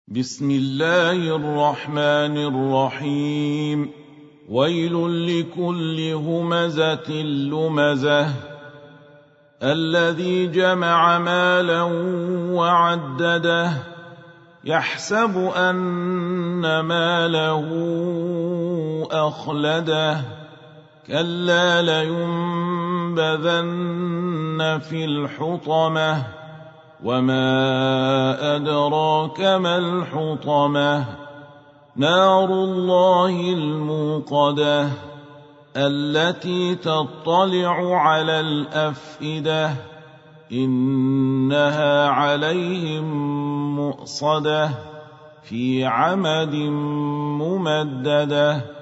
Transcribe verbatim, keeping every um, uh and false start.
بسم الله الرحمن الرحيم. ويل لكل همزة لمزة الذي جمع مالا وعدده يحسب أن ماله أخلده كلا لينبذن في الحطمة وما أدراك ما الحطمة نار الله الموقدة التي تطلع على الأفئدة إنها عليهم مؤصدة في عمد ممددة.